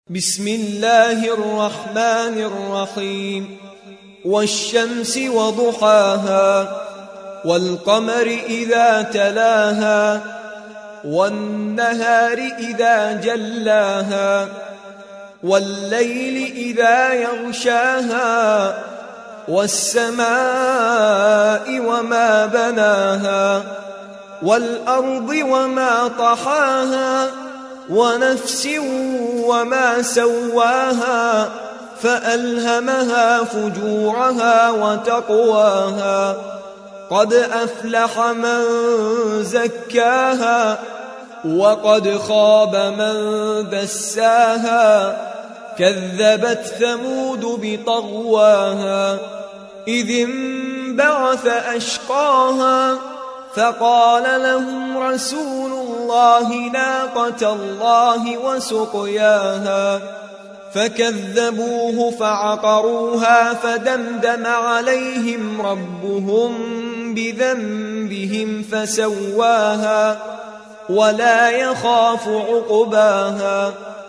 بسم الله الرحمن الرحيم والشمس وضحاها والقمر إذا تلاها والنهار إذا جلاها والليل إذا يغشاها والسماء وما بناها والأرض وما طحاها ونفس وما سواها فألهمها فجورها وتقواها قد أفلح من زكاها وقد خاب من دساها كذبت ثمود بطغواها إذ انبعث أشقاها فقال لهم رسول الله ناقة الله وسقياها فكذبوه فعقروها فدمدم عليهم ربهم بذنبهم فسواها ولا يخاف عقباها